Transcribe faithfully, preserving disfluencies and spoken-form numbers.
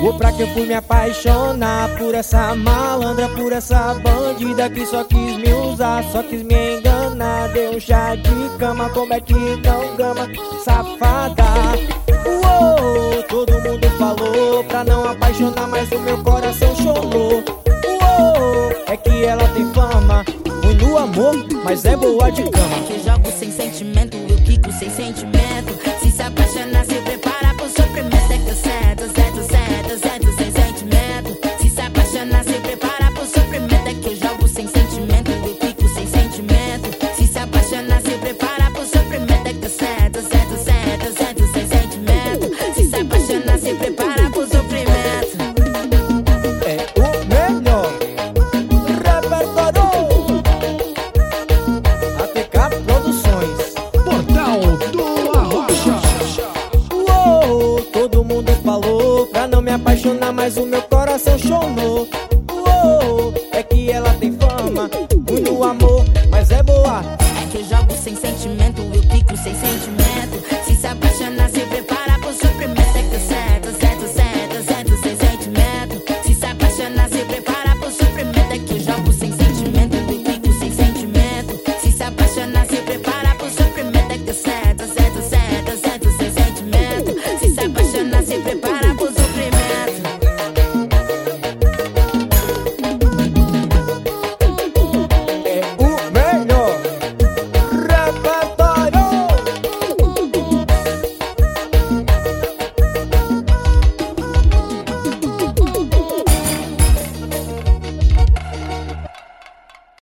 Ou pra que eu fui me apaixonar por essa malandra, por essa bandida que só quis me usar, só quis me enganar. Deu um chá de cama, como é que não gama, safada. Uou, todo mundo falou pra não apaixonar, mas o meu coração chorou. Uou, é que ela tem fama, ruim no amor, mas é boa de cama. É que eu jogo sem sentimento, eu quico sem sentimento. Se se apaixonar, se prepara pro sofrimento. É que eu cedo, cedo, cedo, cedo, sem sentimento. Se se apaixonar, se prepara pro sofrimento. É que eu jogo sem sentimento, eu quico sem sentimento. Se se apaixonar, se prepara pro sofrimento. É que eu cedo, cedo, cedo, cedo, sem sentimento. Se se apaixonar, se prepara pro sofrimento. É o melhor repertório A T K Produções, Portal do Arrocha. Uou, todo mundo falou pra não me apaixonar, mas o meu coração chorou. Uou, é que ela tem fama, ruim no amor, mas é boa. É que eu jogo sem sentimento, eu quico sem sentimento. Se se apaixonar, se prepara pro sofrimento.